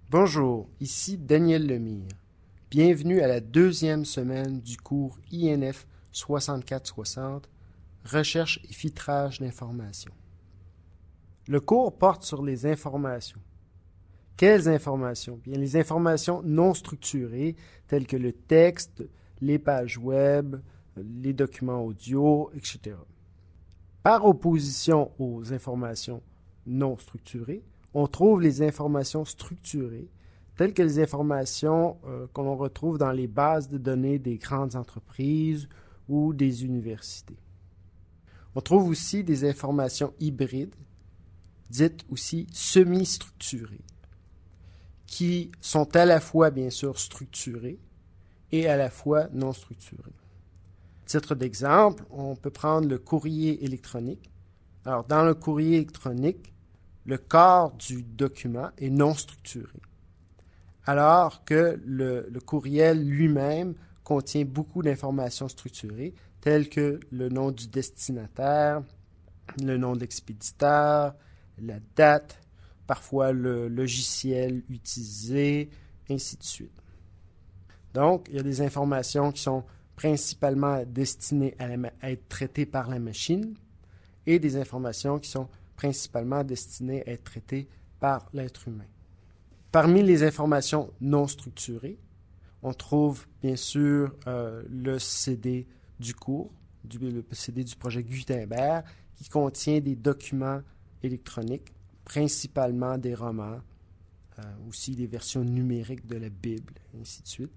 Bonjour, ici Daniel Lemire. Bienvenue à la deuxième semaine du cours INF 6460, Recherche et filtrage d'informations. Le cours porte sur les informations. Quelles informations? Bien, les informations non structurées, telles que le texte, les pages web, les documents audio, etc. Par opposition aux informations non structurées, on trouve les informations structurées, telles que les informations que l'on retrouve dans les bases de données des grandes entreprises ou des universités. On trouve aussi des informations hybrides, dites aussi semi-structurées, qui sont à la fois, bien sûr, structurées et à la fois non structurées. Titre d'exemple, on peut prendre le courrier électronique. Alors, dans le courrier électronique, le corps du document est non structuré, alors que le courriel lui-même contient beaucoup d'informations structurées, telles que le nom du destinataire, le nom de l'expéditeur, la date, parfois le logiciel utilisé, ainsi de suite. Donc, il y a des informations qui sont principalement destinées à être traitées par la machine et des informations qui sont principalement destinées à être traitées par l'être humain. Parmi les informations non structurées, on trouve bien sûr le CD du cours, le CD du projet Gutenberg, qui contient des documents électroniques, principalement des romans, aussi des versions numériques de la Bible, et ainsi de suite.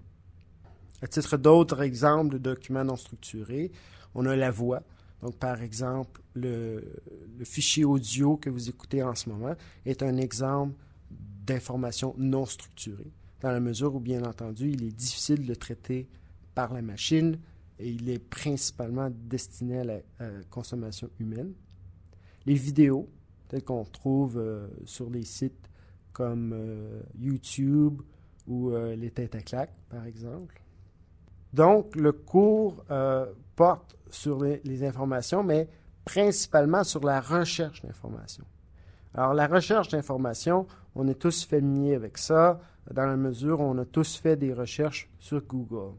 À titre d'autres exemples de documents non structurés, on a la voix. Donc, par exemple, le fichier audio que vous écoutez en ce moment est un exemple d'information non structurée, dans la mesure où, bien entendu, il est difficile de le traiter par la machine et il est principalement destiné à la consommation humaine. Les vidéos, telles qu'on trouve sur des sites comme YouTube ou les Têtes à claques, par exemple. Donc, le cours porte sur les informations, mais principalement sur la recherche d'informations. Alors, la recherche d'informations, on est tous familiers avec ça, dans la mesure où on a tous fait des recherches sur Google.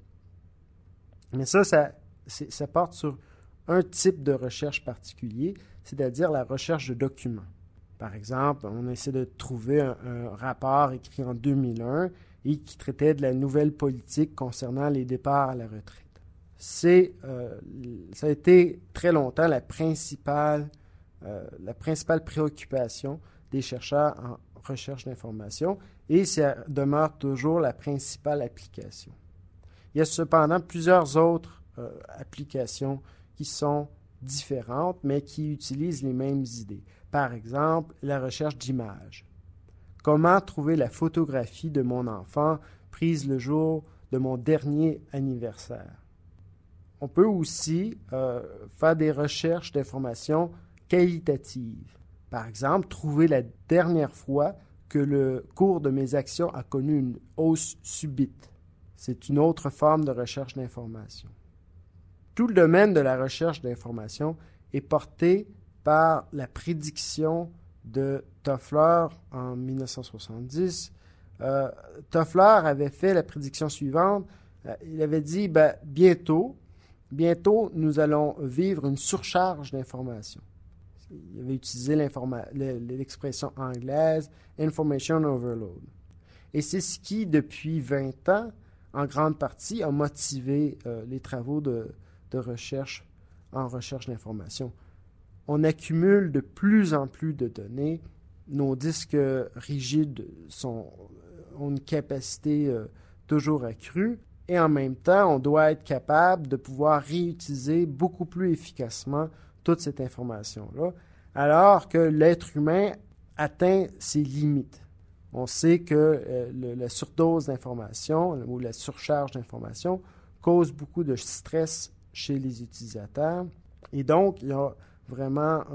Mais ça porte sur un type de recherche particulier, c'est-à-dire la recherche de documents. Par exemple, on essaie de trouver un rapport écrit en 2001 et qui traitait de la nouvelle politique concernant les départs à la retraite. Ça a été très longtemps la principale préoccupation des chercheurs en recherche d'informations et ça demeure toujours la principale application. Il y a cependant plusieurs autres applications qui sont différentes, mais qui utilisent les mêmes idées. Par exemple, la recherche d'images. Comment trouver la photographie de mon enfant prise le jour de mon dernier anniversaire? On peut aussi faire des recherches d'informations qualitatives. Par exemple, trouver la dernière fois que le cours de mes actions a connu une hausse subite. C'est une autre forme de recherche d'information. Tout le domaine de la recherche d'information est porté par la prédiction de Toffler en 1970. Toffler avait fait la prédiction suivante. Il avait dit, bientôt, nous allons vivre une surcharge d'informations. Il avait utilisé l'expression anglaise « information overload ». Et c'est ce qui, depuis 20 ans, en grande partie, a motivé les travaux de recherche en recherche d'information. On accumule de plus en plus de données. Nos disques rigides ont une capacité toujours accrue. Et en même temps, on doit être capable de pouvoir réutiliser beaucoup plus efficacement toute cette information-là, alors que l'être humain atteint ses limites. On sait que la surdose d'informations ou la surcharge d'informations cause beaucoup de stress chez les utilisateurs. Et donc, il y a vraiment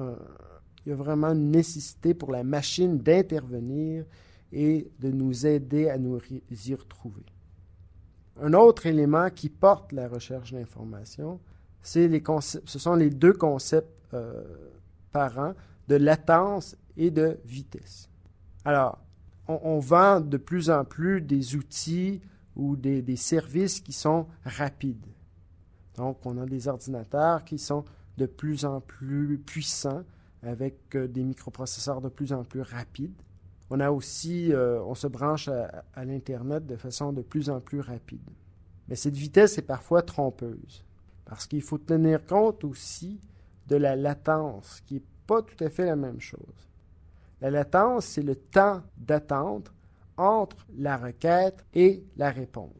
une nécessité pour la machine d'intervenir et de nous aider à nous y retrouver. Un autre élément qui porte la recherche d'information, ce sont les deux concepts parents de latence et de vitesse. Alors, on vend de plus en plus des outils ou des services qui sont rapides. Donc, on a des ordinateurs qui sont de plus en plus puissants avec des microprocesseurs de plus en plus rapides. On a aussi, on se branche à l'Internet de façon de plus en plus rapide. Mais cette vitesse est parfois trompeuse parce qu'il faut tenir compte aussi de la latence, qui n'est pas tout à fait la même chose. La latence, c'est le temps d'attente entre la requête et la réponse.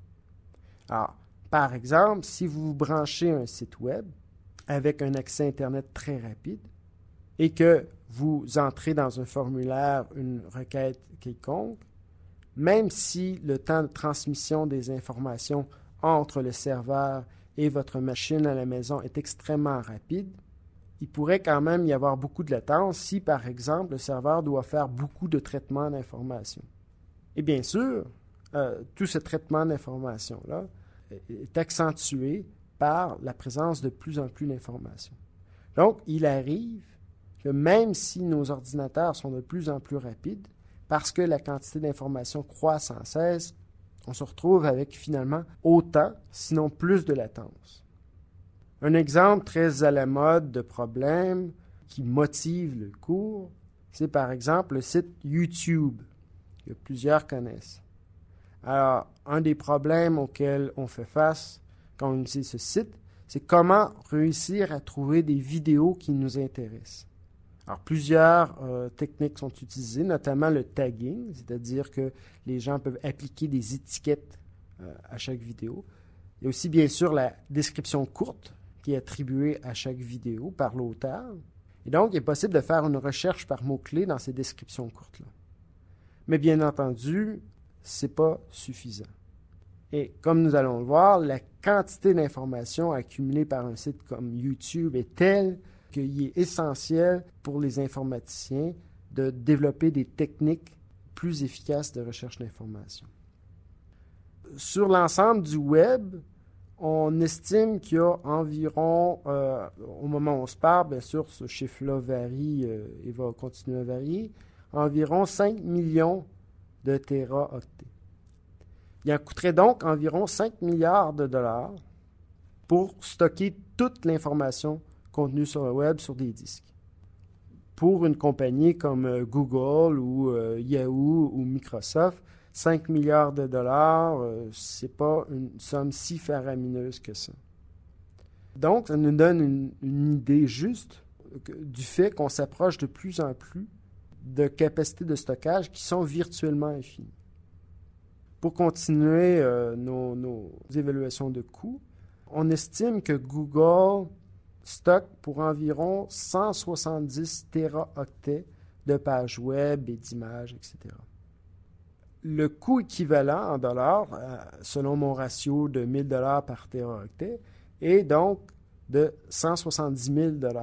Alors, par exemple, si vous branchez un site web avec un accès Internet très rapide et que vous entrez dans un formulaire une requête quelconque, même si le temps de transmission des informations entre le serveur et votre machine à la maison est extrêmement rapide, il pourrait quand même y avoir beaucoup de latence si, par exemple, le serveur doit faire beaucoup de traitements d'informations. Et bien sûr, tout ce traitement d'informations-là est accentué par la présence de plus en plus d'informations. Donc, il arrive que même si nos ordinateurs sont de plus en plus rapides, parce que la quantité d'informations croît sans cesse, on se retrouve avec finalement autant, sinon plus de latence. Un exemple très à la mode de problème qui motive le cours, c'est par exemple le site YouTube, que plusieurs connaissent. Alors, un des problèmes auxquels on fait face quand on utilise ce site, c'est comment réussir à trouver des vidéos qui nous intéressent. Alors, plusieurs techniques sont utilisées, notamment le tagging, c'est-à-dire que les gens peuvent appliquer des étiquettes à chaque vidéo. Il y a aussi, bien sûr, la description courte qui est attribuée à chaque vidéo par l'auteur. Et donc, il est possible de faire une recherche par mots-clés dans ces descriptions courtes-là. Mais bien entendu, ce n'est pas suffisant. Et comme nous allons le voir, la quantité d'informations accumulées par un site comme YouTube est telle qu'il est essentiel pour les informaticiens de développer des techniques plus efficaces de recherche d'informations. Sur l'ensemble du web, on estime qu'il y a environ, au moment où on se parle, bien sûr, ce chiffre-là varie et va continuer à varier, environ 5 millions de téraoctets. Il en coûterait donc environ 5 milliards de dollars pour stocker toute l'information contenue sur le web sur des disques. Pour une compagnie comme Google ou Yahoo ou Microsoft, 5 milliards de dollars, ce n'est pas une somme si faramineuse que ça. Donc, ça nous donne une idée juste du fait qu'on s'approche de plus en plus de capacités de stockage qui sont virtuellement infinies. Pour continuer nos évaluations de coûts, on estime que Google stocke pour environ 170 téraoctets de pages web et d'images, etc. Le coût équivalent en dollars, selon mon ratio de 1 000 $ par téraoctet, est donc de 170 000 $.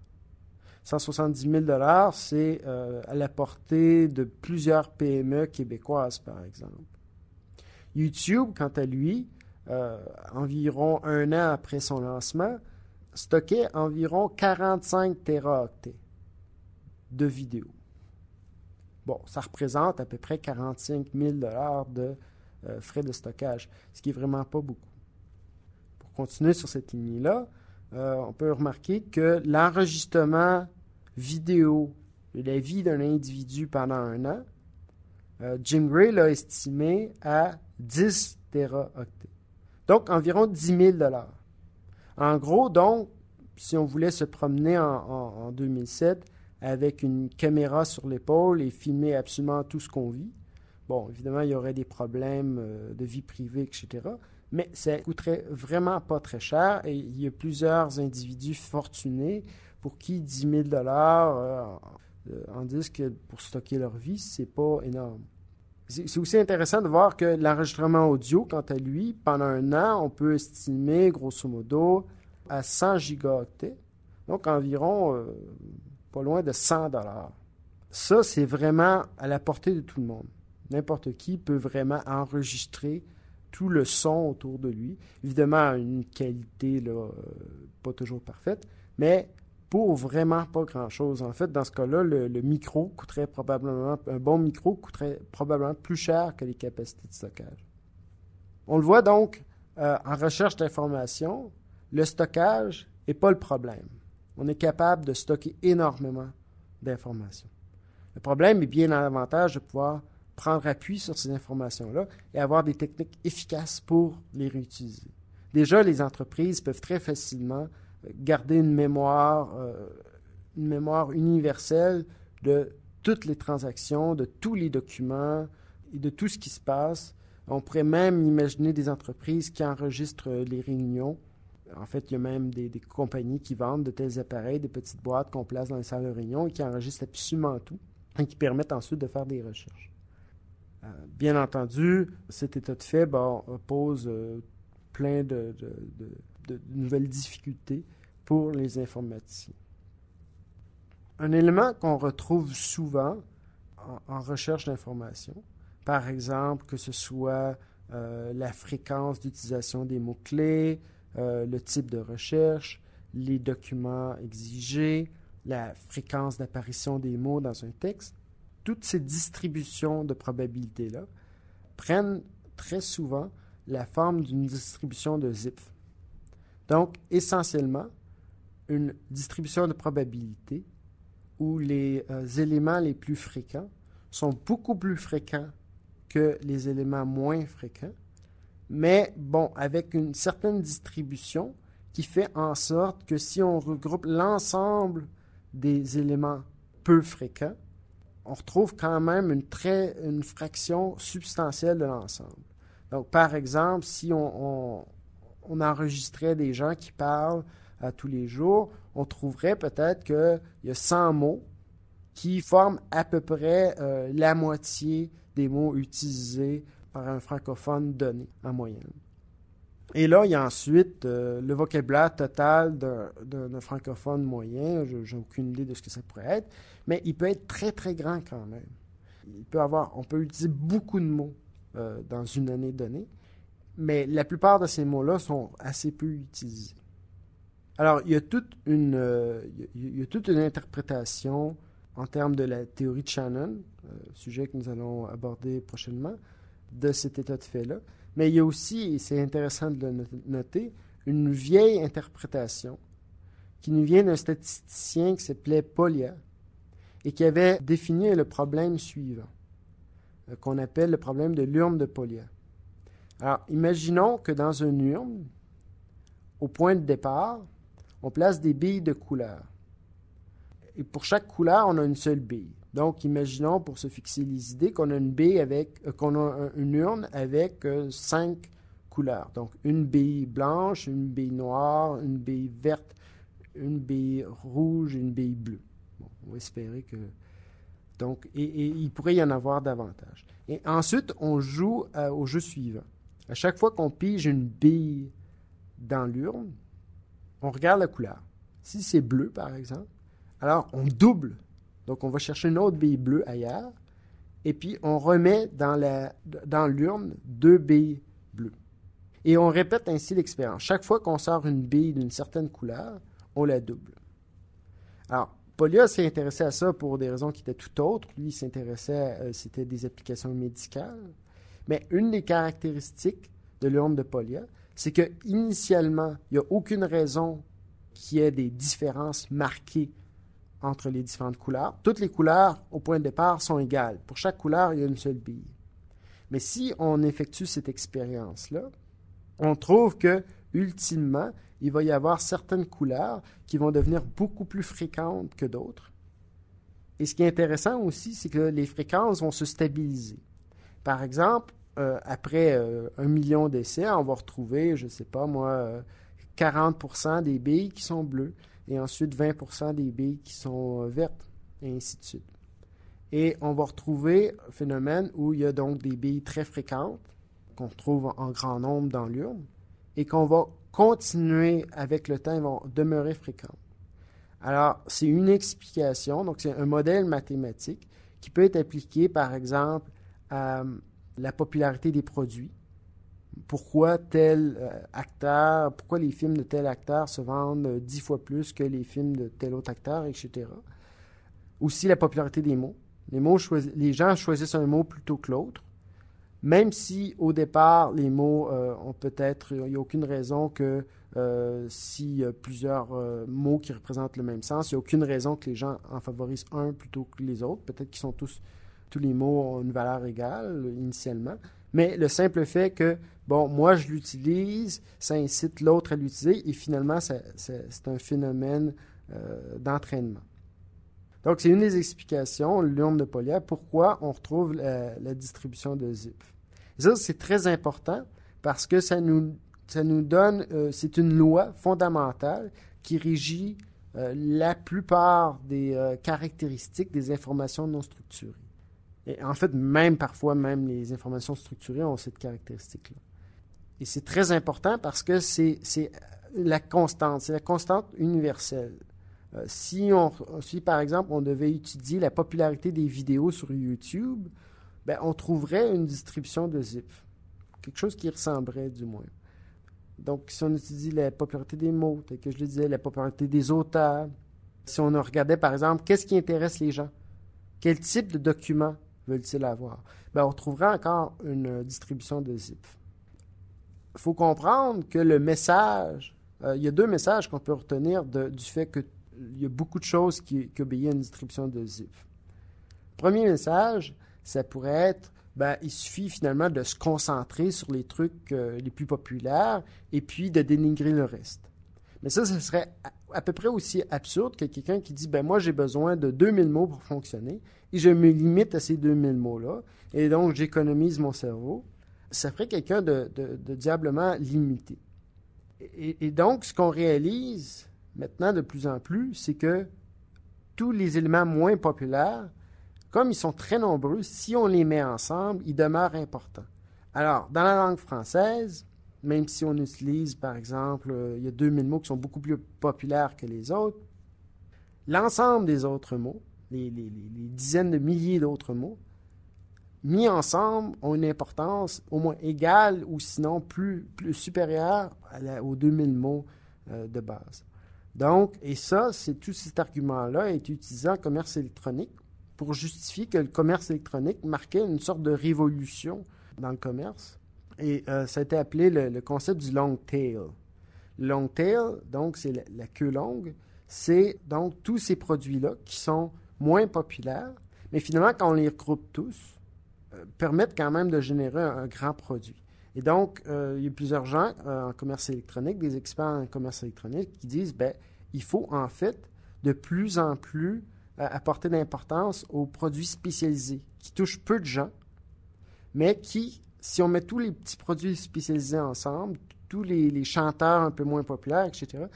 170 000 $, c'est à la portée de plusieurs PME québécoises, par exemple. YouTube, quant à lui, environ un an après son lancement, stockait environ 45 téraoctets de vidéos. Bon, ça représente à peu près 45 000 $ de frais de stockage, ce qui n'est vraiment pas beaucoup. Pour continuer sur cette lignée-là, on peut remarquer que l'enregistrement vidéo de la vie d'un individu pendant un an, Jim Gray l'a estimé à 10 téraoctets. Donc, environ 10 000 $. En gros, donc, si on voulait se promener en 2007 avec une caméra sur l'épaule et filmer absolument tout ce qu'on vit, bon, évidemment, il y aurait des problèmes de vie privée, etc., mais ça coûterait vraiment pas très cher et il y a plusieurs individus fortunés pour qui 10 000 $ en disque pour stocker leur vie, c'est pas énorme. C'est aussi intéressant de voir que l'enregistrement audio, quant à lui, pendant un an, on peut estimer, grosso modo, à 100 gigaoctets, donc environ pas loin de 100 $. Ça, c'est vraiment à la portée de tout le monde. N'importe qui peut vraiment enregistrer tout le son autour de lui. Évidemment, à une qualité là, pas toujours parfaite, mais pour vraiment pas grand-chose. En fait, dans ce cas-là, le micro coûterait probablement, un bon micro coûterait probablement plus cher que les capacités de stockage. On le voit donc, en recherche d'information, le stockage n'est pas le problème. On est capable de stocker énormément d'informations. Le problème est bien davantage de pouvoir prendre appui sur ces informations-là et avoir des techniques efficaces pour les réutiliser. Déjà, les entreprises peuvent très facilement garder une mémoire universelle de toutes les transactions, de tous les documents et de tout ce qui se passe. On pourrait même imaginer des entreprises qui enregistrent les réunions. En fait, il y a même des compagnies qui vendent de tels appareils, des petites boîtes qu'on place dans les salles de réunion et qui enregistrent absolument tout et qui permettent ensuite de faire des recherches. Bien entendu, cet état de fait pose plein de nouvelles difficultés pour les informaticiens. Un élément qu'on retrouve souvent en recherche d'information, par exemple, que ce soit la fréquence d'utilisation des mots-clés, le type de recherche, les documents exigés, la fréquence d'apparition des mots dans un texte, toutes ces distributions de probabilités-là prennent très souvent la forme d'une distribution de Zipf. Donc, essentiellement, une distribution de probabilité où les éléments les plus fréquents sont beaucoup plus fréquents que les éléments moins fréquents, mais avec une certaine distribution qui fait en sorte que si on regroupe l'ensemble des éléments peu fréquents, on retrouve quand même une fraction substantielle de l'ensemble. Donc, par exemple, si on enregistrait des gens qui parlent tous les jours, on trouverait peut-être qu'il y a 100 mots qui forment à peu près la moitié des mots utilisés par un francophone donné en moyenne. Et là, il y a ensuite le vocabulaire total d'un francophone moyen. Je n'ai aucune idée de ce que ça pourrait être, mais il peut être très, très grand quand même. On peut utiliser beaucoup de mots dans une année donnée, mais la plupart de ces mots-là sont assez peu utilisés. Alors, il y a toute une interprétation en termes de la théorie de Shannon, sujet que nous allons aborder prochainement, de cet état de fait-là. Mais il y a aussi, et c'est intéressant de le noter, une vieille interprétation qui nous vient d'un statisticien qui s'appelait Polya et qui avait défini le problème suivant, qu'on appelle le problème de l'urne de Polya. Alors, imaginons que dans une urne, au point de départ, on place des billes de couleur. Et pour chaque couleur, on a une seule bille. Donc, imaginons, pour se fixer les idées, qu'on a une urne avec 5 couleurs. Donc, une bille blanche, une bille noire, une bille verte, une bille rouge et une bille bleue. Bon, on va espérer que... Donc, et il pourrait y en avoir davantage. Et ensuite, on joue au jeu suivant. À chaque fois qu'on pige une bille dans l'urne, on regarde la couleur. Si c'est bleu, par exemple, alors on double. Donc, on va chercher une autre bille bleue ailleurs, et puis on remet dans l'urne 2 billes bleues. Et on répète ainsi l'expérience. Chaque fois qu'on sort une bille d'une certaine couleur, on la double. Alors, Polya s'est intéressé à ça pour des raisons qui étaient tout autres. Lui, il s'intéressait c'était des applications médicales. Mais une des caractéristiques de l'urne de Polya, c'est qu'initialement, il n'y a aucune raison qu'il y ait des différences marquées entre les différentes couleurs. Toutes les couleurs, au point de départ, sont égales. Pour chaque couleur, il y a une seule bille. Mais si on effectue cette expérience-là, on trouve que, ultimement, il va y avoir certaines couleurs qui vont devenir beaucoup plus fréquentes que d'autres. Et ce qui est intéressant aussi, c'est que les fréquences vont se stabiliser. Par exemple, après 1 million d'essais, on va retrouver, je ne sais pas moi, 40% des billes qui sont bleues, et ensuite 20% des billes qui sont vertes, et ainsi de suite. Et on va retrouver un phénomène où il y a donc des billes très fréquentes, qu'on retrouve en grand nombre dans l'urne, et qu'on va continuer avec le temps, elles vont demeurer fréquentes. Alors, c'est une explication, donc c'est un modèle mathématique qui peut être appliqué, par exemple, à la popularité des produits. pourquoi tel acteur, pourquoi les films de tel acteur se vendent 10 fois plus que les films de tel autre acteur, etc. Aussi la popularité des mots. Les gens choisissent un mot plutôt que l'autre. Même si, au départ, les mots ont peut-être... Il n'y a aucune raison que s'il y a plusieurs mots qui représentent le même sens, il n'y a aucune raison que les gens en favorisent un plutôt que les autres. Peut-être qu'ils sont tous les mots ont une valeur égale initialement. Mais le simple fait que, bon, moi je l'utilise, ça incite l'autre à l'utiliser et finalement, c'est un phénomène d'entraînement. Donc, c'est une des explications, le nombre de polyèdres, pourquoi on retrouve la distribution de Zipf. Et ça, c'est très important parce que ça nous donne, c'est une loi fondamentale qui régit la plupart des caractéristiques des informations non structurées. Et en fait, parfois, les informations structurées ont cette caractéristique-là. Et c'est très important parce que c'est la constante universelle. Si, par exemple, on devait étudier la popularité des vidéos sur YouTube, on trouverait une distribution de Zipf. Quelque chose qui ressemblerait, du moins. Donc, si on étudie la popularité des mots, tel que je le disais, la popularité des auteurs, si on regardait, par exemple, qu'est-ce qui intéresse les gens? Quel type de documents veulent-ils avoir? On trouverait encore une distribution de Zipf. Il faut comprendre que le message, il y a deux messages qu'on peut retenir du fait qu'il y a beaucoup de choses qui obéissent à une distribution de Zipf. Premier message, ça pourrait être, il suffit finalement de se concentrer sur les trucs les plus populaires et puis de dénigrer le reste. Mais ça serait à peu près aussi absurde que quelqu'un qui dit, moi j'ai besoin de 2000 mots pour fonctionner et je me limite à ces 2000 mots-là et donc j'économise mon cerveau. Ça ferait quelqu'un de diablement limité. Et donc, ce qu'on réalise maintenant de plus en plus, c'est que tous les éléments moins populaires, comme ils sont très nombreux, si on les met ensemble, ils demeurent importants. Alors, dans la langue française, même si on utilise, par exemple, il y a 2000 mots qui sont beaucoup plus populaires que les autres, l'ensemble des autres mots, les dizaines de milliers d'autres mots, mis ensemble, ont une importance au moins égale ou sinon plus supérieure aux 2000 mots de base. Donc, et ça, tout cet argument-là est utilisé en commerce électronique pour justifier que le commerce électronique marquait une sorte de révolution dans le commerce. Et ça a été appelé le concept du long tail. Le long tail, donc, c'est la queue longue. C'est donc tous ces produits-là qui sont moins populaires, mais finalement, quand on les regroupe tous, permettent quand même de générer un grand produit. Et donc, il y a plusieurs gens en commerce électronique, des experts en commerce électronique, qui disent, il faut en fait de plus en plus apporter d'importance aux produits spécialisés, qui touchent peu de gens, mais qui, si on met tous les petits produits spécialisés ensemble, tous les chanteurs un peu moins populaires, etc.,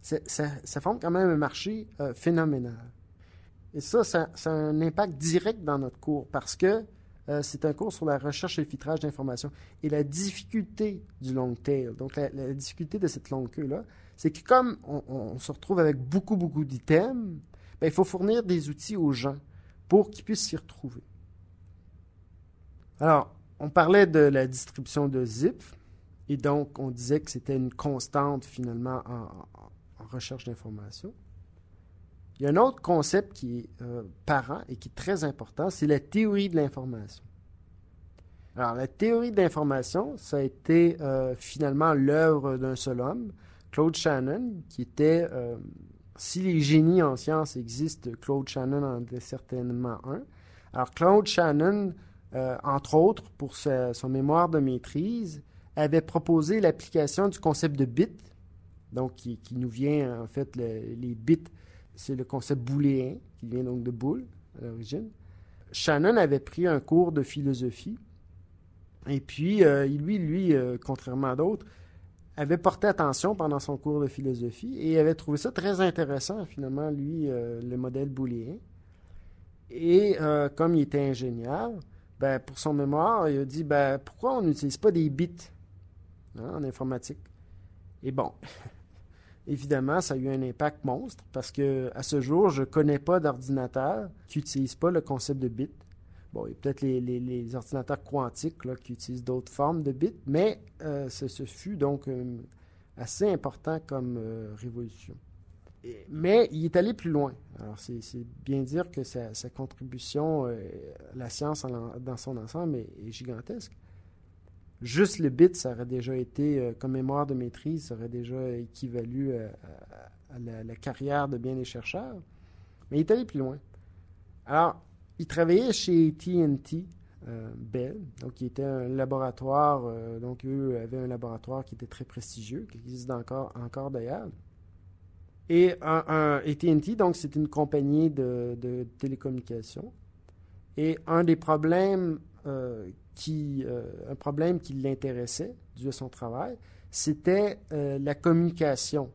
ça forme quand même un marché phénoménal. Et ça a un impact direct dans notre cours, parce que c'est un cours sur la recherche et le filtrage d'informations. Et la difficulté du long tail, donc la difficulté de cette longue queue-là, c'est que comme on se retrouve avec beaucoup, beaucoup d'items, il faut fournir des outils aux gens pour qu'ils puissent s'y retrouver. Alors, on parlait de la distribution de Zipf, et donc on disait que c'était une constante finalement en recherche d'informations. Il y a un autre concept qui est parent et qui est très important, c'est la théorie de l'information. Alors, la théorie de l'information, ça a été finalement l'œuvre d'un seul homme, Claude Shannon, qui était, si les génies en sciences existent, Claude Shannon en était certainement un. Alors, Claude Shannon, entre autres, pour son mémoire de maîtrise, avait proposé l'application du concept de bit, donc qui nous vient, en fait, les bits. C'est le concept booléen, qui vient donc de boule, à l'origine. Shannon avait pris un cours de philosophie, et puis, lui, contrairement à d'autres, avait porté attention pendant son cours de philosophie, et avait trouvé ça très intéressant, finalement, lui, le modèle booléen. Et comme il était ingénieur, pour son mémoire, il a dit, pourquoi on n'utilise pas des bits en informatique? Et bon... Évidemment, ça a eu un impact monstre parce que à ce jour, je ne connais pas d'ordinateur qui n'utilise pas le concept de bit. Bon, il y a peut-être les ordinateurs quantiques là, qui utilisent d'autres formes de bits, mais ce fut donc assez important comme révolution. Mais il est allé plus loin. Alors, c'est bien dire que sa contribution à la science dans son ensemble est gigantesque. Juste le bit, ça aurait déjà été, comme mémoire de maîtrise, ça aurait déjà équivalu à la carrière de bien des chercheurs. Mais il est allé plus loin. Alors, il travaillait chez AT&T Bell, donc il était un laboratoire, donc eux avaient un laboratoire qui était très prestigieux, qui existe encore d'ailleurs. Et AT&T, donc c'est une compagnie de télécommunications. Et un des problèmes qui l'intéressait dû à son travail, c'était la communication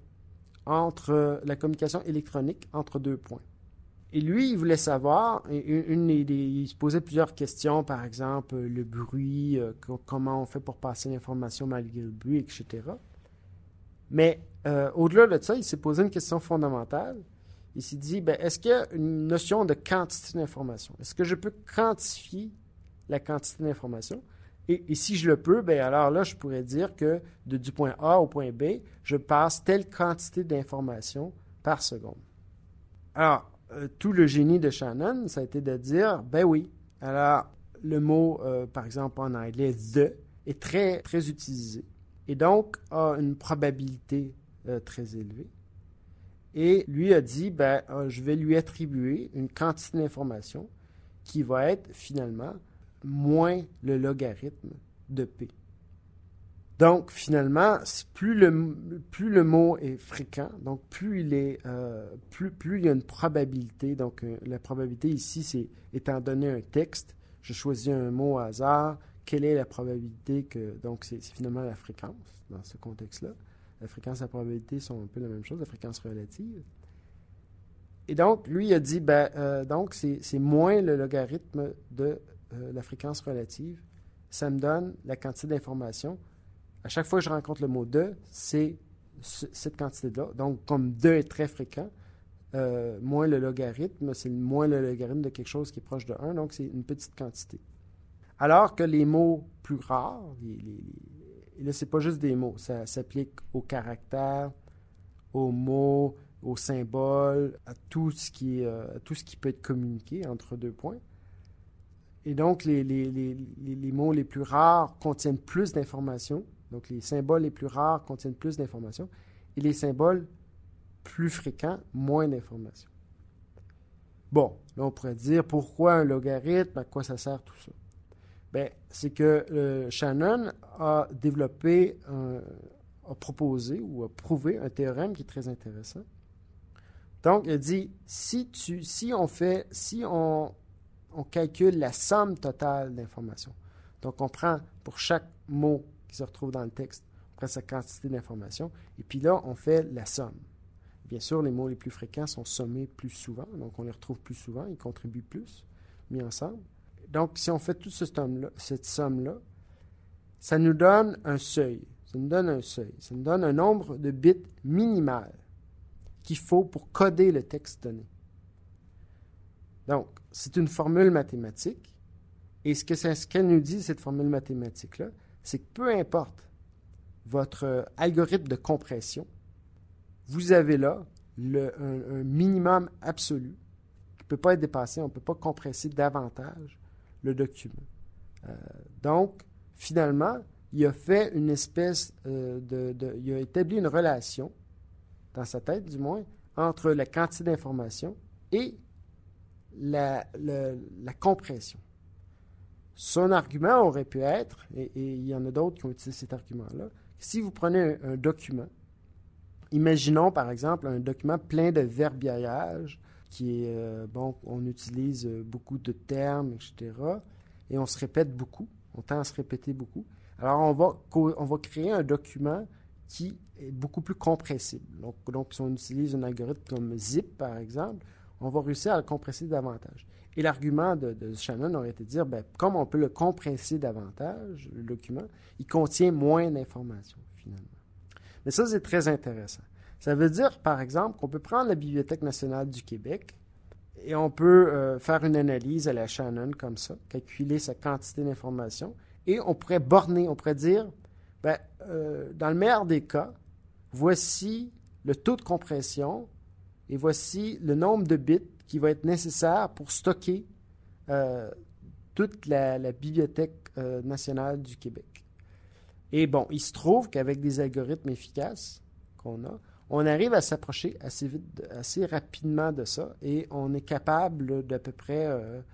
électronique entre deux points. Et lui, il voulait savoir, il se posait plusieurs questions, par exemple, le bruit, comment on fait pour passer l'information malgré le bruit, etc. Mais au-delà de ça, il s'est posé une question fondamentale. Il s'est dit, est-ce qu'il y a une notion de quantité d'information? Est-ce que je peux quantifier la quantité d'information? Et si je le peux, alors là, je pourrais dire que du point A au point B, je passe telle quantité d'information par seconde. Alors, tout le génie de Shannon, ça a été de dire, oui. Alors, le mot, par exemple, en anglais, the, est très, très utilisé. Et donc, a une probabilité très élevée. Et lui a dit, je vais lui attribuer une quantité d'information qui va être finalement moins le logarithme de P. Donc, finalement, plus le mot est fréquent, donc plus il y a une probabilité. Donc, la probabilité ici, c'est, étant donné un texte, je choisis un mot au hasard, quelle est la probabilité que... Donc, c'est finalement la fréquence dans ce contexte-là. La fréquence et la probabilité sont un peu la même chose, la fréquence relative. Et donc, lui, il a dit, donc, c'est moins le logarithme de la fréquence relative. Ça me donne la quantité d'information. À chaque fois que je rencontre le mot « de », c'est cette quantité-là. Donc, comme « de » est très fréquent, moins le logarithme, c'est moins le logarithme de quelque chose qui est proche de 1, donc c'est une petite quantité. Alors que les mots plus rares, et là, c'est pas juste des mots, ça s'applique aux caractères, aux mots, aux symboles, à tout ce qui peut être communiqué entre deux points. Et donc, les mots les plus rares contiennent plus d'informations. Donc, les symboles les plus rares contiennent plus d'informations. Et les symboles plus fréquents, moins d'informations. Bon, là, on pourrait dire, pourquoi un logarithme? À quoi ça sert tout ça? C'est que Shannon a développé, a proposé ou a prouvé un théorème qui est très intéressant. Donc, il dit, si on calcule la somme totale d'informations, donc on prend pour chaque mot qui se retrouve dans le texte, on prend sa quantité d'informations, et puis là, on fait la somme. Bien sûr, les mots les plus fréquents sont sommés plus souvent, donc on les retrouve plus souvent, ils contribuent plus, mis ensemble. Donc, si on fait toute cette somme-là, ça nous donne un seuil. Ça nous donne un nombre de bits minimal qu'il faut pour coder le texte donné. Donc, c'est une formule mathématique. Et ce qu'elle nous dit, cette formule mathématique-là, c'est que peu importe votre algorithme de compression, vous avez là un minimum absolu qui ne peut pas être dépassé. On ne peut pas compresser davantage le document. Donc, finalement, il a fait une espèce il a établi une relation, dans sa tête du moins, entre la quantité d'information et la compression. Son argument aurait pu être, et il y en a d'autres qui ont utilisé cet argument-là, si vous prenez un document, imaginons par exemple un document plein de verbiage, qui est, on utilise beaucoup de termes, etc., et on se répète beaucoup, on tend à se répéter beaucoup. Alors, on va créer un document qui est beaucoup plus compressible. Donc, si on utilise un algorithme comme zip, par exemple, on va réussir à le compresser davantage. Et l'argument de Shannon aurait été de dire, comme on peut le compresser davantage, le document, il contient moins d'informations, finalement. Mais ça, c'est très intéressant. Ça veut dire, par exemple, qu'on peut prendre la Bibliothèque nationale du Québec Et on peut faire une analyse à la Shannon comme ça, calculer sa quantité d'informations, et on pourrait borner, on pourrait dire, dans le meilleur des cas, voici le taux de compression et voici le nombre de bits qui va être nécessaire pour stocker toute la Bibliothèque nationale du Québec. Et bon, il se trouve qu'avec des algorithmes efficaces qu'on a, on arrive à s'approcher assez vite, assez rapidement de ça, et on est capable d'à peu près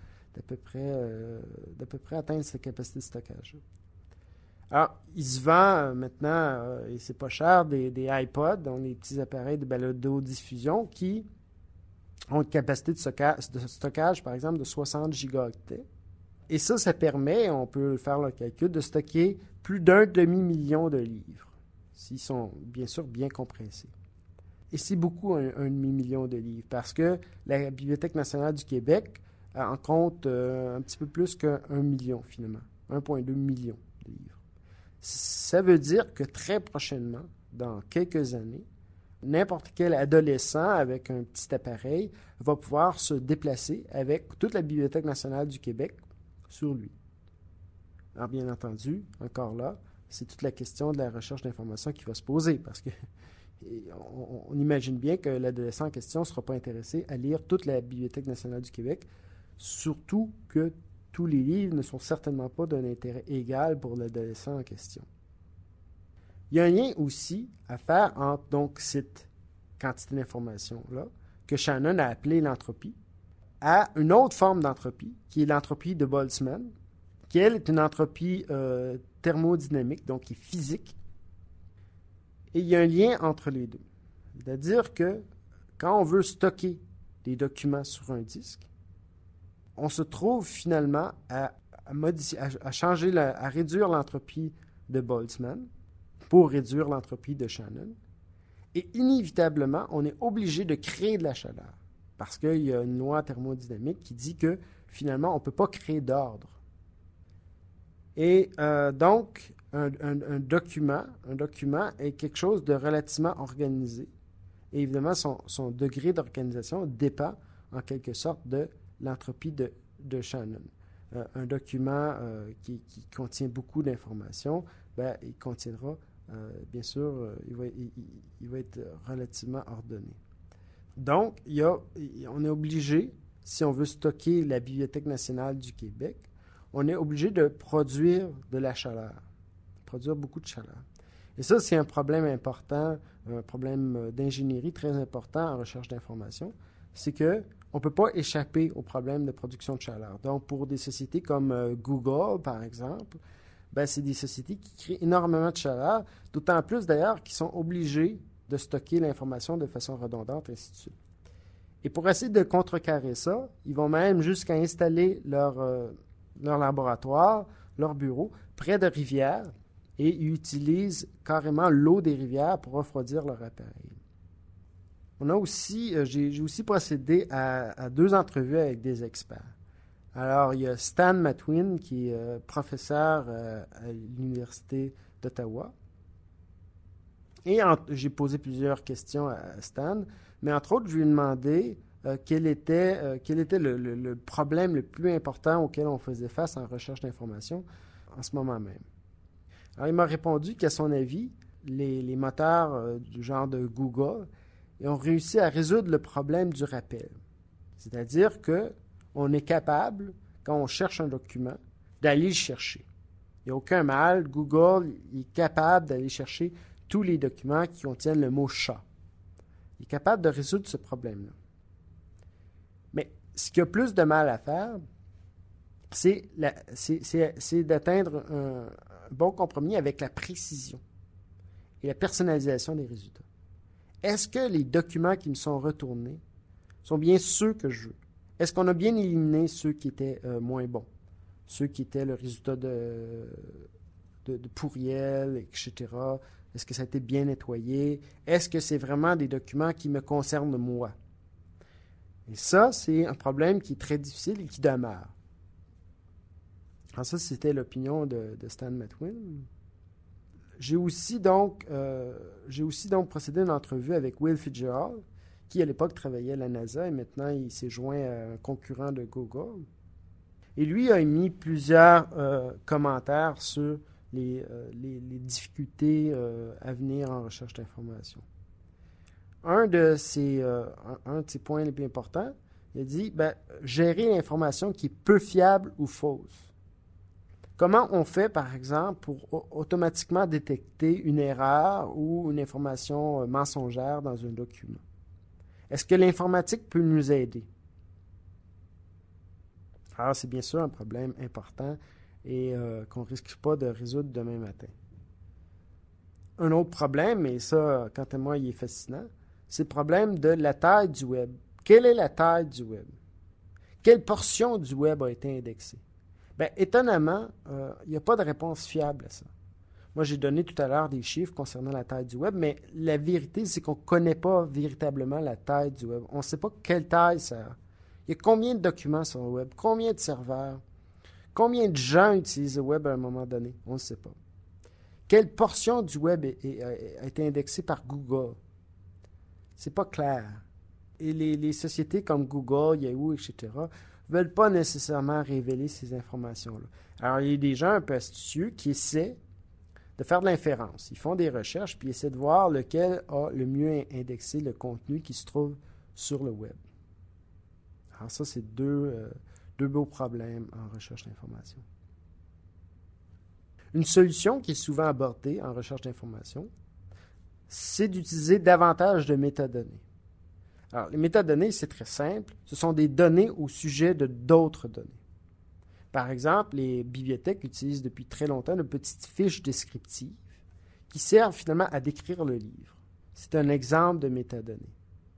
atteindre cette capacité de stockage. Alors, il se vend maintenant, et c'est pas cher, des iPods, donc des petits appareils de balado-diffusion qui ont une capacité de stockage, par exemple, de 60 gigaoctets. Et ça permet, on peut faire le calcul, de stocker plus d'1 demi-million de livres, s'ils sont bien sûr bien compressés. Et c'est beaucoup, un demi-million de livres, parce que la Bibliothèque nationale du Québec en compte un petit peu plus qu'1 million, finalement. 1,2 million de livres. Ça veut dire que très prochainement, dans quelques années, n'importe quel adolescent avec un petit appareil va pouvoir se déplacer avec toute la Bibliothèque nationale du Québec sur lui. Alors, bien entendu, encore là, c'est toute la question de la recherche d'informations qui va se poser, parce que on imagine bien que l'adolescent en question ne sera pas intéressé à lire toute la Bibliothèque nationale du Québec, surtout que tous les livres ne sont certainement pas d'un intérêt égal pour l'adolescent en question. Il y a un lien aussi à faire entre donc cette quantité d'informations-là, que Shannon a appelée l'entropie, à une autre forme d'entropie, qui est l'entropie de Boltzmann, qui, elle, est une entropie thermodynamique, donc qui est physique. Et il y a un lien entre les deux. C'est-à-dire que quand on veut stocker des documents sur un disque, on se trouve finalement à réduire l'entropie de Boltzmann pour réduire l'entropie de Shannon. Et inévitablement, on est obligé de créer de la chaleur. Parce qu'il y a une loi thermodynamique qui dit que finalement, on ne peut pas créer d'ordre. Et donc, un document est quelque chose de relativement organisé. Et évidemment, son degré d'organisation dépend en quelque sorte de l'entropie de Shannon. Un document qui contient beaucoup d'informations, il contiendra, bien sûr, il va être relativement ordonné. Donc, on est obligé, si on veut stocker la Bibliothèque nationale du Québec, on est obligé de produire de la chaleur, produire beaucoup de chaleur. Et ça, c'est un problème important, un problème d'ingénierie très important en recherche d'information, c'est que on ne peut pas échapper au problème de production de chaleur. Donc, pour des sociétés comme Google, par exemple, c'est des sociétés qui créent énormément de chaleur, d'autant plus d'ailleurs qu'ils sont obligés de stocker l'information de façon redondante, ainsi de suite. Et pour essayer de contrecarrer ça, ils vont même jusqu'à installer leur laboratoire, leur bureau, près de rivières, et ils utilisent carrément l'eau des rivières pour refroidir leur appareil. J'ai aussi procédé à 2 entrevues avec des experts. Alors, il y a Stan Matwin, qui est professeur à l'Université d'Ottawa. Et j'ai posé plusieurs questions à Stan, mais entre autres, je lui ai demandé quel était le problème le plus important auquel on faisait face en recherche d'information en ce moment même. Alors, il m'a répondu qu'à son avis, les moteurs du genre de Google ont réussi à résoudre le problème du rappel. C'est-à-dire qu'on est capable, quand on cherche un document, d'aller le chercher. Il n'y a aucun mal. Google est capable d'aller chercher tous les documents qui contiennent le mot « chat ». Il est capable de résoudre ce problème-là. Mais ce qui a plus de mal à faire, c'est d'atteindre un bon compromis avec la précision et la personnalisation des résultats. Est-ce que les documents qui me sont retournés sont bien ceux que je veux? Est-ce qu'on a bien éliminé ceux qui étaient moins bons? Ceux qui étaient le résultat de pourriel, etc. Est-ce que ça a été bien nettoyé? Est-ce que c'est vraiment des documents qui me concernent moi? Et ça, c'est un problème qui est très difficile et qui demeure. Alors ça, c'était l'opinion de Stan Matwin. J'ai aussi donc procédé à une entrevue avec Will Fitzgerald, qui à l'époque travaillait à la NASA et maintenant il s'est joint à un concurrent de Google. Et lui a émis plusieurs commentaires sur les difficultés à venir en recherche d'information. Un de ses points les plus importants, il a dit gérer l'information qui est peu fiable ou fausse. Comment on fait, par exemple, pour automatiquement détecter une erreur ou une information mensongère dans un document? Est-ce que l'informatique peut nous aider? Alors, c'est bien sûr un problème important et qu'on ne risque pas de résoudre demain matin. Un autre problème, et ça, quant à moi, il est fascinant, c'est le problème de la taille du web. Quelle est la taille du web? Quelle portion du web a été indexée? Étonnamment, il n'y a pas de réponse fiable à ça. Moi, j'ai donné tout à l'heure des chiffres concernant la taille du web, mais la vérité, c'est qu'on ne connaît pas véritablement la taille du web. On ne sait pas quelle taille ça a. Il y a combien de documents sur le web, combien de serveurs, combien de gens utilisent le web à un moment donné. On ne sait pas. Quelle portion du web a été indexée par Google? C'est pas clair. Et les sociétés comme Google, Yahoo, etc., ne veulent pas nécessairement révéler ces informations-là. Alors, il y a des gens un peu astucieux qui essaient de faire de l'inférence. Ils font des recherches puis ils essaient de voir lequel a le mieux indexé le contenu qui se trouve sur le web. Alors ça, c'est deux beaux problèmes en recherche d'information. Une solution qui est souvent abordée en recherche d'information, c'est d'utiliser davantage de métadonnées. Alors, les métadonnées, c'est très simple. Ce sont des données au sujet de d'autres données. Par exemple, les bibliothèques utilisent depuis très longtemps de petites fiches descriptives qui servent finalement à décrire le livre. C'est un exemple de métadonnées.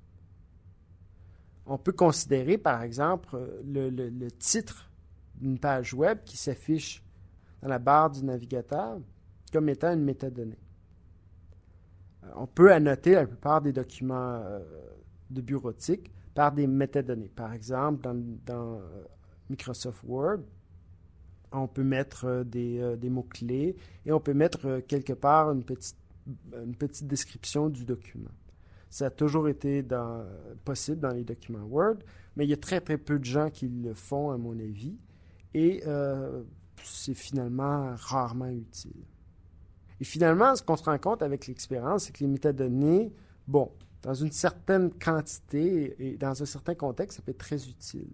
On peut considérer, par exemple, le titre d'une page web qui s'affiche dans la barre du navigateur comme étant une métadonnée. On peut annoter la plupart des documents de bureautique par des métadonnées. Par exemple, dans Microsoft Word, on peut mettre des mots-clés et on peut mettre quelque part une petite description du document. Ça a toujours été possible dans les documents Word, mais il y a très, très peu de gens qui le font, à mon avis, et c'est finalement rarement utile. Et finalement, ce qu'on se rend compte avec l'expérience, c'est que les métadonnées, dans une certaine quantité et dans un certain contexte, ça peut être très utile.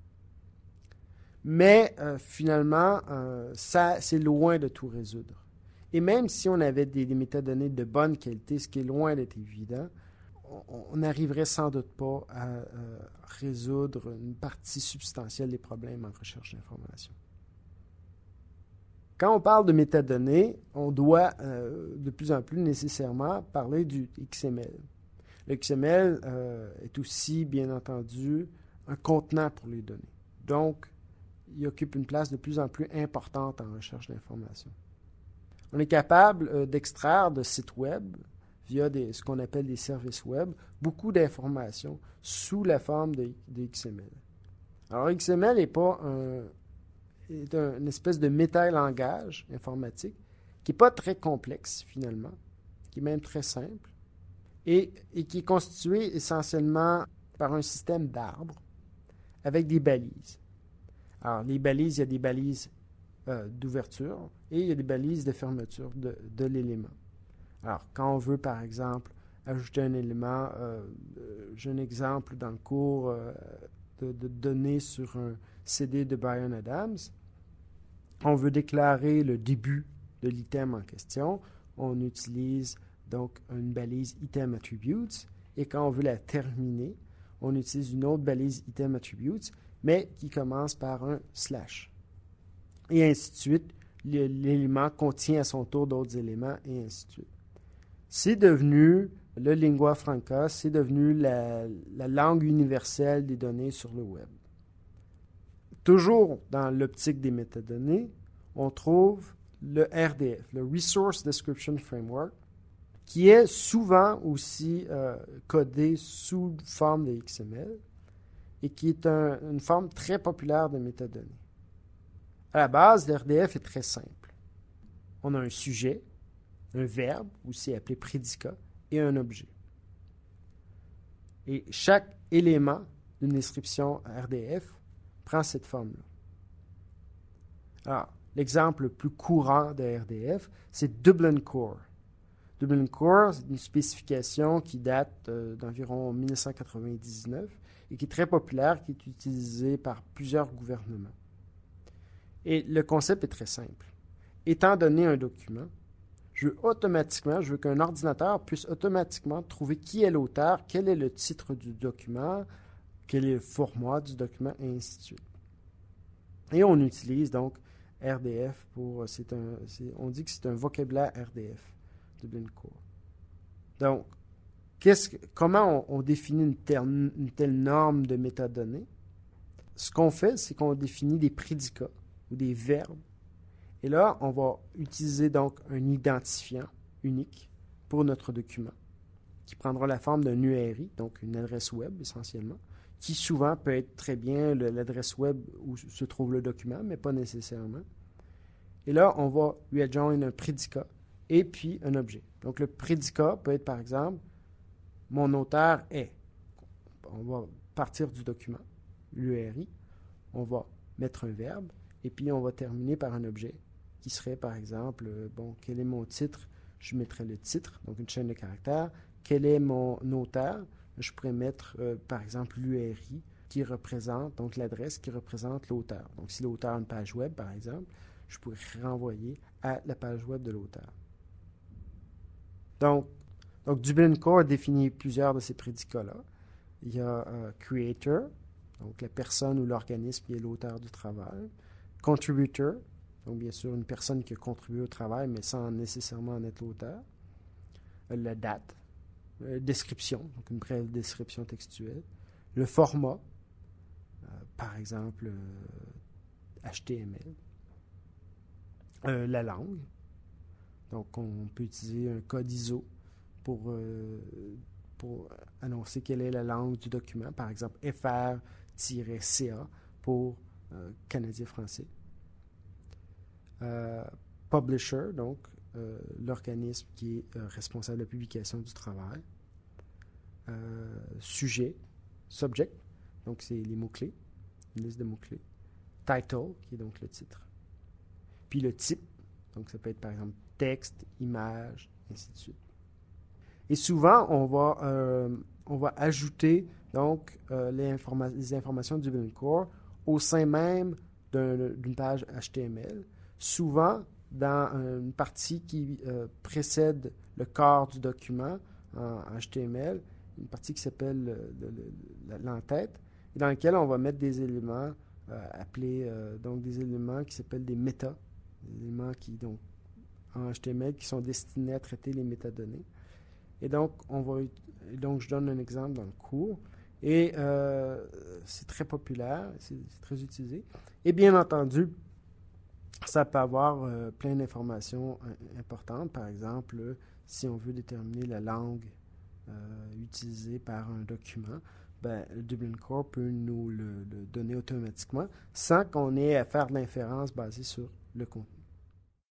Mais finalement, ça, c'est loin de tout résoudre. Et même si on avait des métadonnées de bonne qualité, ce qui est loin d'être évident, on n'arriverait sans doute pas à résoudre une partie substantielle des problèmes en recherche d'information. Quand on parle de métadonnées, on doit de plus en plus nécessairement parler du XML. Le XML est aussi, bien entendu, un contenant pour les données. Donc, il occupe une place de plus en plus importante en recherche d'information. On est capable d'extraire de sites web, via ce qu'on appelle des services web, beaucoup d'informations sous la forme de XML. Alors, XML est une espèce de métalangage informatique qui n'est pas très complexe, finalement, qui est même très simple, et qui est constitué essentiellement par un système d'arbres avec des balises. Alors, les balises, il y a des balises d'ouverture et il y a des balises de fermeture de l'élément. Alors, quand on veut, par exemple, ajouter un élément, j'ai un exemple dans le cours de données sur un CD de Bryan Adams, on veut déclarer le début de l'item en question, on utilise donc une balise item attributes, et quand on veut la terminer, on utilise une autre balise item attributes, mais qui commence par un slash. Et ainsi de suite, l'élément contient à son tour d'autres éléments, et ainsi de suite. C'est devenu le lingua franca, c'est devenu la langue universelle des données sur le web. Toujours dans l'optique des métadonnées, on trouve le RDF, le Resource Description Framework, qui est souvent aussi codé sous forme de XML et qui est une forme très populaire de métadonnées. À la base, le RDF est très simple. On a un sujet, un verbe, aussi appelé prédicat, et un objet. Et chaque élément d'une description RDF prend cette forme-là. Alors, l'exemple le plus courant de RDF, c'est Dublin Core. Dublin Core, c'est une spécification qui date d'environ 1999 et qui est très populaire, qui est utilisée par plusieurs gouvernements. Et le concept est très simple. Étant donné un document, je veux qu'un ordinateur puisse automatiquement trouver qui est l'auteur, quel est le titre du document, quel est le format du document, et ainsi de suite. Et on utilise donc RDF pour... on dit que c'est un vocabulaire RDF, Dublin Core. Donc, comment on définit une telle norme de métadonnées? Ce qu'on fait, c'est qu'on définit des prédicats ou des verbes. Et là, on va utiliser donc un identifiant unique pour notre document, qui prendra la forme d'un URI, donc une adresse web essentiellement, qui souvent peut être très bien l'adresse web où se trouve le document, mais pas nécessairement. Et là, on va lui adjoindre un prédicat et puis un objet. Donc le prédicat peut être par exemple « Mon auteur est ». On va partir du document, l'URI, on va mettre un verbe et puis on va terminer par un objet qui serait par exemple, quel est mon titre? Je mettrais le titre, donc une chaîne de caractères. Quel est mon auteur? Je pourrais mettre, par exemple, l'URI qui représente, donc l'adresse qui représente l'auteur. Donc, si l'auteur a une page web, par exemple, je pourrais renvoyer à la page web de l'auteur. Donc Dublin Core définit plusieurs de ces prédicats-là. Il y a Creator, donc la personne ou l'organisme qui est l'auteur du travail. Contributor, donc bien sûr une personne qui a contribué au travail, mais sans nécessairement en être l'auteur. La date. Description, donc une brève description textuelle. Le format, par exemple HTML. La langue. Donc on peut utiliser un code ISO pour annoncer quelle est la langue du document, par exemple FR-CA pour canadien-français. Publisher, donc l'organisme qui est responsable de la publication du travail. Sujet, subject, donc c'est les mots-clés, une liste de mots-clés. Title, qui est donc le titre. Puis le type, donc ça peut être par exemple texte, image, ainsi de suite. Et souvent, on va ajouter donc les informations du Dublin Core au sein même d'une page HTML, souvent dans une partie qui précède le corps du document en HTML, une partie qui s'appelle l'entête, et dans laquelle on va mettre des éléments appelés donc des éléments qui s'appellent des méta, des éléments qui donc en HTML qui sont destinés à traiter les métadonnées. Et donc je donne un exemple dans le cours. Et c'est très populaire, c'est très utilisé. Et bien entendu, ça peut avoir plein d'informations importantes. Par exemple, si on veut déterminer la langue utilisée par un document, le Dublin Core peut nous le donner automatiquement sans qu'on ait à faire de l'inférence basée sur le contenu.